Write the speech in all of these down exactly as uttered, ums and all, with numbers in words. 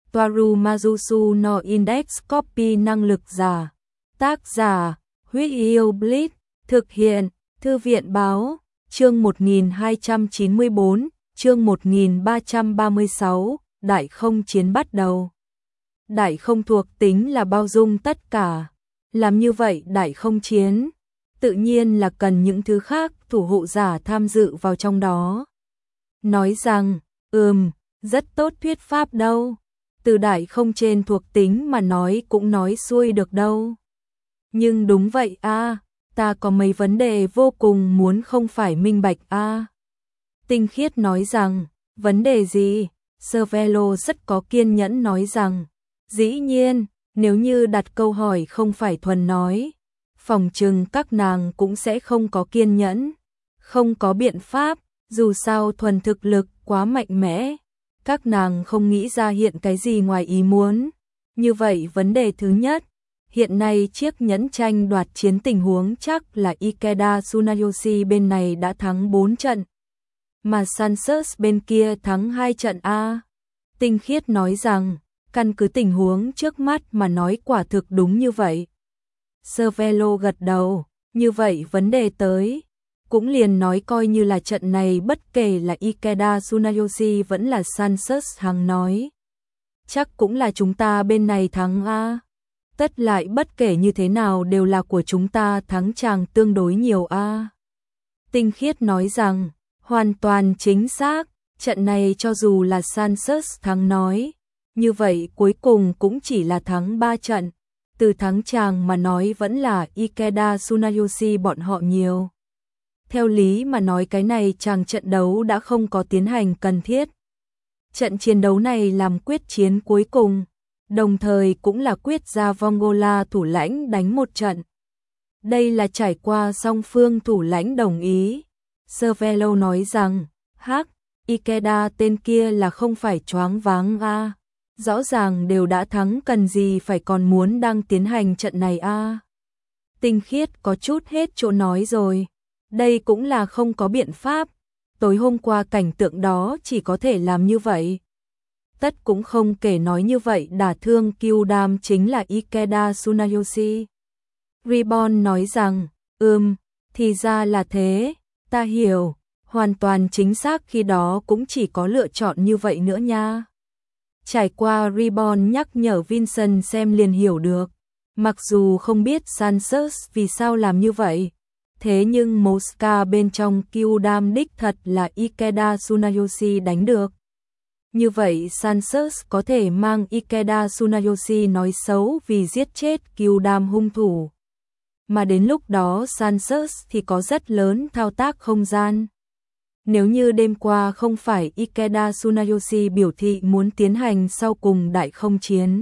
Toaru Majusu no Index Copy năng lực giả. Tác giả, Huyết Yêu Blitz, thực hiện, Thư viện báo, chương một nghìn hai trăm chín mươi bốn, chương một nghìn ba trăm ba mươi sáu, đại không chiến bắt đầu. Đại không thuộc tính là bao dung tất cả. Làm như vậy đại không chiến, tự nhiên là cần những thứ khác thủ hộ giả tham dự vào trong đó. Nói rằng, ừm, rất tốt thuyết pháp đâu. Từ đại không trên thuộc tính mà nói cũng nói xuôi được đâu. Nhưng đúng vậy a, ta có mấy vấn đề vô cùng muốn không phải minh bạch a. Tinh khiết nói rằng, vấn đề gì? Cervelo rất có kiên nhẫn nói rằng, dĩ nhiên, nếu như đặt câu hỏi không phải thuần nói, phòng trừng các nàng cũng sẽ không có kiên nhẫn, không có biện pháp, dù sao thuần thực lực quá mạnh mẽ, các nàng không nghĩ ra hiện cái gì ngoài ý muốn. Như vậy vấn đề thứ nhất, hiện nay chiếc nhẫn tranh đoạt chiến tình huống chắc là Ikeda Tsunayoshi bên này đã thắng bốn trận, mà Sansus bên kia thắng hai trận a. Tinh khiết nói rằng, căn cứ tình huống trước mắt mà nói quả thực đúng như vậy. Cervelo gật đầu, như vậy vấn đề tới, cũng liền nói coi như là trận này bất kể là Ikeda Tsunayoshi vẫn là Sansus hằng nói. Chắc cũng là chúng ta bên này thắng a. Tất lại bất kể như thế nào đều là của chúng ta thắng chàng tương đối nhiều a. Tinh khiết nói rằng, hoàn toàn chính xác, trận này cho dù là Sansus thắng nói, như vậy cuối cùng cũng chỉ là thắng ba trận, từ thắng chàng mà nói vẫn là Ikeda Tsunayoshi bọn họ nhiều. Theo lý mà nói cái này chàng trận đấu đã không có tiến hành cần thiết. Trận chiến đấu này làm quyết chiến cuối cùng, đồng thời cũng là quyết ra Vongola thủ lãnh đánh một trận. Đây là trải qua song phương thủ lãnh đồng ý. Cervelo nói rằng, hắc, Ikeda tên kia là không phải choáng váng a. Rõ ràng đều đã thắng cần gì phải còn muốn đang tiến hành trận này a. Tinh khiết có chút hết chỗ nói rồi. Đây cũng là không có biện pháp. Tối hôm qua cảnh tượng đó chỉ có thể làm như vậy. Tất cũng không kể nói như vậy đả thương Kyudam chính là Ikeda Tsunayoshi. Ribbon nói rằng, ừm, thì ra là thế, ta hiểu, hoàn toàn chính xác khi đó cũng chỉ có lựa chọn như vậy nữa nha. Trải qua Ribbon nhắc nhở Vincent xem liền hiểu được, mặc dù không biết Sansus vì sao làm như vậy, thế nhưng Mosca bên trong Kyudam đích thật là Ikeda Tsunayoshi đánh được. Như vậy Sansus có thể mang Ikeda Tsunayoshi nói xấu vì giết chết Kyudam hung thủ. Mà đến lúc đó Sansus thì có rất lớn thao tác không gian. Nếu như đêm qua không phải Ikeda Tsunayoshi biểu thị muốn tiến hành sau cùng đại không chiến,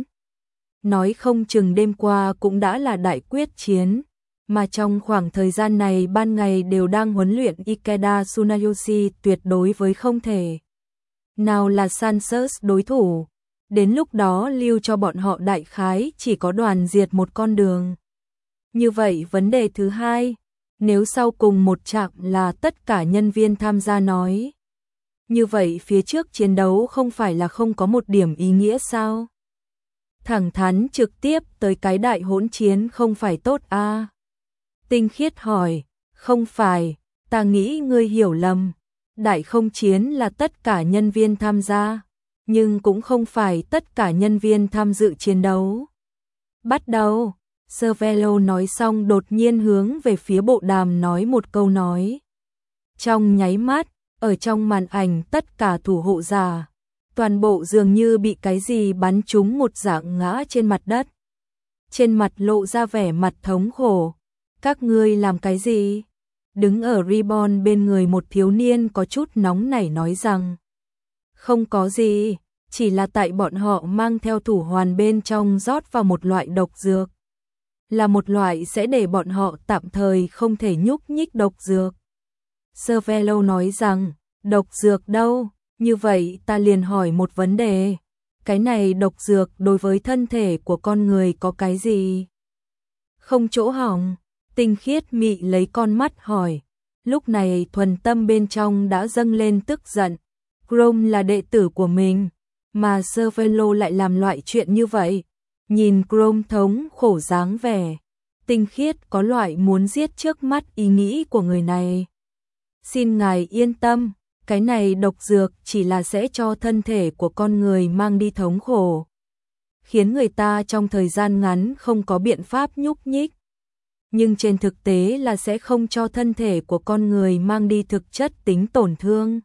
nói không chừng đêm qua cũng đã là đại quyết chiến, mà trong khoảng thời gian này ban ngày đều đang huấn luyện Ikeda Tsunayoshi tuyệt đối với không thể. Nào là Sansus đối thủ, đến lúc đó lưu cho bọn họ đại khái chỉ có đoàn diệt một con đường. Như vậy vấn đề thứ hai, nếu sau cùng một chặng là tất cả nhân viên tham gia nói, như vậy phía trước chiến đấu không phải là không có một điểm ý nghĩa sao? Thẳng thắn trực tiếp tới cái đại hỗn chiến không phải tốt a? À? Tinh khiết hỏi, không phải, ta nghĩ ngươi hiểu lầm. Đại không chiến là tất cả nhân viên tham gia, nhưng cũng không phải tất cả nhân viên tham dự chiến đấu. Bắt đầu, Cervelo nói xong đột nhiên hướng về phía bộ đàm nói một câu nói. Trong nháy mắt, ở trong màn ảnh tất cả thủ hộ giả, toàn bộ dường như bị cái gì bắn trúng một dạng ngã trên mặt đất. Trên mặt lộ ra vẻ mặt thống khổ. Các ngươi làm cái gì? Đứng ở Ribbon bên người một thiếu niên có chút nóng nảy nói rằng, không có gì, chỉ là tại bọn họ mang theo thủ hoàn bên trong rót vào một loại độc dược. Là một loại sẽ để bọn họ tạm thời không thể nhúc nhích độc dược. Cervelo nói rằng, độc dược đâu? Như vậy ta liền hỏi một vấn đề. Cái này độc dược đối với thân thể của con người có cái gì? Không chỗ hỏng. Tinh khiết mị lấy con mắt hỏi. Lúc này thuần tâm bên trong đã dâng lên tức giận. Chrome là đệ tử của mình, mà Cervelo lại làm loại chuyện như vậy. Nhìn Chrome thống khổ dáng vẻ, tinh khiết có loại muốn giết trước mắt ý nghĩ của người này. Xin ngài yên tâm, cái này độc dược chỉ là sẽ cho thân thể của con người mang đi thống khổ, khiến người ta trong thời gian ngắn không có biện pháp nhúc nhích. Nhưng trên thực tế là sẽ không cho thân thể của con người mang đi thực chất tính tổn thương.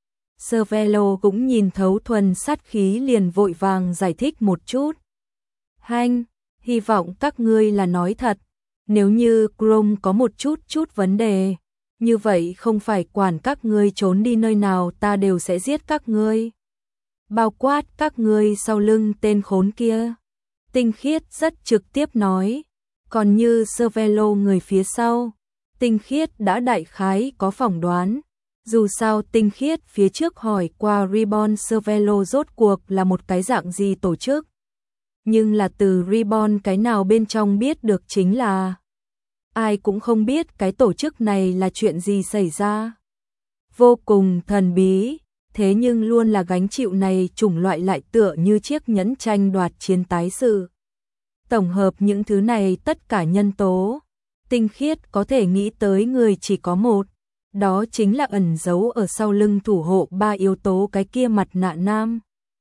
Cervelo cũng nhìn thấu thuần sát khí liền vội vàng giải thích một chút. Hanh, hy vọng các ngươi là nói thật. Nếu như Chrome có một chút chút vấn đề, như vậy không phải quản các ngươi trốn đi nơi nào ta đều sẽ giết các ngươi. Bao quát các ngươi sau lưng tên khốn kia. Tinh khiết rất trực tiếp nói. Còn như Cervelo người phía sau, tinh khiết đã đại khái có phỏng đoán. Dù sao tinh khiết phía trước hỏi qua Reborn Cervelo rốt cuộc là một cái dạng gì tổ chức. Nhưng là từ Reborn cái nào bên trong biết được chính là ai cũng không biết cái tổ chức này là chuyện gì xảy ra. Vô cùng thần bí, thế nhưng luôn là gánh chịu này chủng loại lại tựa như chiếc nhẫn tranh đoạt chiến tái sự. Tổng hợp những thứ này tất cả nhân tố, tinh khiết có thể nghĩ tới người chỉ có một, đó chính là ẩn giấu ở sau lưng thủ hộ ba yếu tố cái kia mặt nạ nam.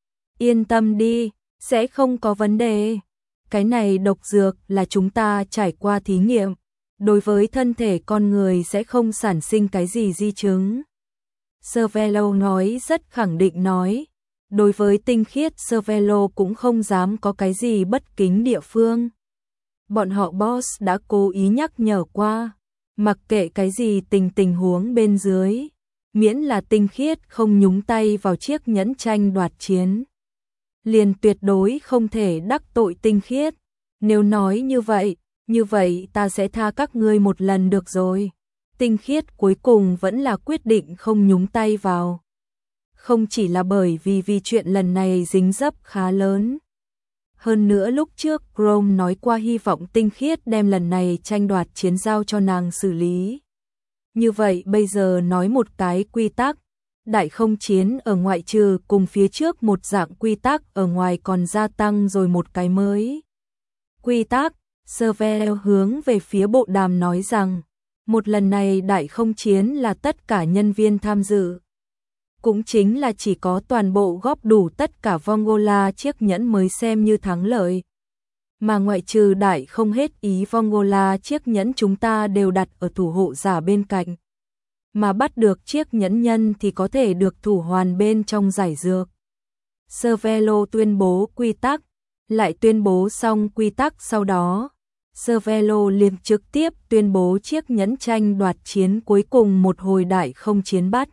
Yên tâm đi, sẽ không có vấn đề. Cái này độc dược là chúng ta trải qua thí nghiệm, đối với thân thể con người sẽ không sản sinh cái gì di chứng. Cervelo nói rất khẳng định nói. Đối với tinh khiết Cervelo cũng không dám có cái gì bất kính địa phương. Bọn họ boss đã cố ý nhắc nhở qua, mặc kệ cái gì tình tình huống bên dưới, miễn là tinh khiết không nhúng tay vào chiếc nhẫn tranh đoạt chiến, liền tuyệt đối không thể đắc tội tinh khiết. Nếu nói như vậy, như vậy ta sẽ tha các ngươi một lần được rồi. Tinh khiết cuối cùng vẫn là quyết định không nhúng tay vào. Không chỉ là bởi vì vì chuyện lần này dính dấp khá lớn. Hơn nữa lúc trước Chrome nói qua hy vọng tinh khiết đem lần này tranh đoạt chiến giao cho nàng xử lý. Như vậy bây giờ nói một cái quy tắc, đại không chiến ở ngoại trừ cùng phía trước một dạng quy tắc ở ngoài còn gia tăng rồi một cái mới. Quy tắc, Cervelo hướng về phía bộ đàm nói rằng, một lần này đại không chiến là tất cả nhân viên tham dự. Cũng chính là chỉ có toàn bộ góp đủ tất cả Vongola chiếc nhẫn mới xem như thắng lợi. Mà ngoại trừ đại không hết ý Vongola chiếc nhẫn chúng ta đều đặt ở thủ hộ giả bên cạnh. Mà bắt được chiếc nhẫn nhân thì có thể được thủ hoàn bên trong giải dược. Cervelo tuyên bố quy tắc, lại tuyên bố xong quy tắc sau đó. Cervelo liền trực tiếp tuyên bố chiếc nhẫn tranh đoạt chiến cuối cùng một hồi đại không chiến bắt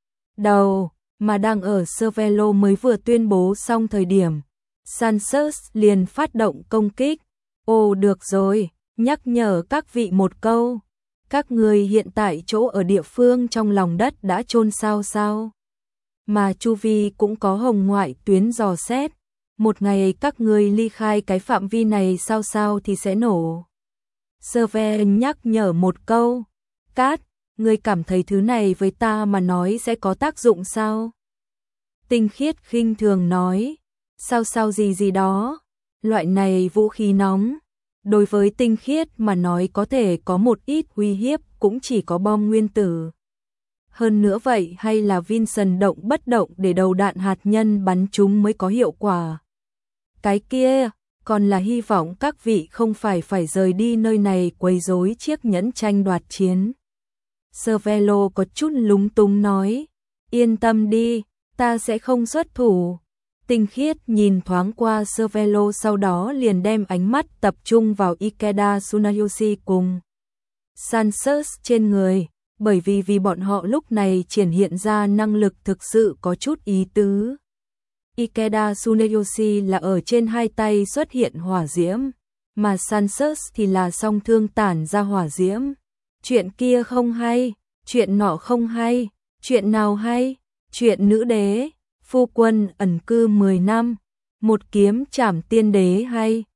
đầu, mà đang ở Cervelo mới vừa tuyên bố xong thời điểm, Sanchez liền phát động công kích. Ồ được rồi, nhắc nhở các vị một câu, các người hiện tại chỗ ở địa phương trong lòng đất đã chôn sao sao. Mà chu vi cũng có hồng ngoại tuyến dò xét, một ngày các người ly khai cái phạm vi này sao sao thì sẽ nổ. Cervelo nhắc nhở một câu, Cát, ngươi cảm thấy thứ này với ta mà nói sẽ có tác dụng sao? Tinh khiết khinh thường nói, sao sao gì gì đó, loại này vũ khí nóng, đối với tinh khiết mà nói có thể có một ít uy hiếp cũng chỉ có bom nguyên tử. Hơn nữa vậy hay là Vincent động bất động để đầu đạn hạt nhân bắn chúng mới có hiệu quả. Cái kia, còn là hy vọng các vị không phải phải rời đi nơi này quấy rối chiếc nhẫn tranh đoạt chiến. Cervelo có chút lúng túng nói, yên tâm đi, ta sẽ không xuất thủ. Tinh khiết nhìn thoáng qua Cervelo sau đó liền đem ánh mắt tập trung vào Ikeda Tsunayoshi cùng Sanchez trên người, bởi vì vì bọn họ lúc này triển hiện ra năng lực thực sự có chút ý tứ. Ikeda Tsunayoshi là ở trên hai tay xuất hiện hỏa diễm, mà Sanchez thì là song thương tản ra hỏa diễm. Chuyện kia không hay, chuyện nọ không hay, chuyện nào hay, chuyện nữ đế, phu quân ẩn cư mười năm, một kiếm trảm tiên đế hay,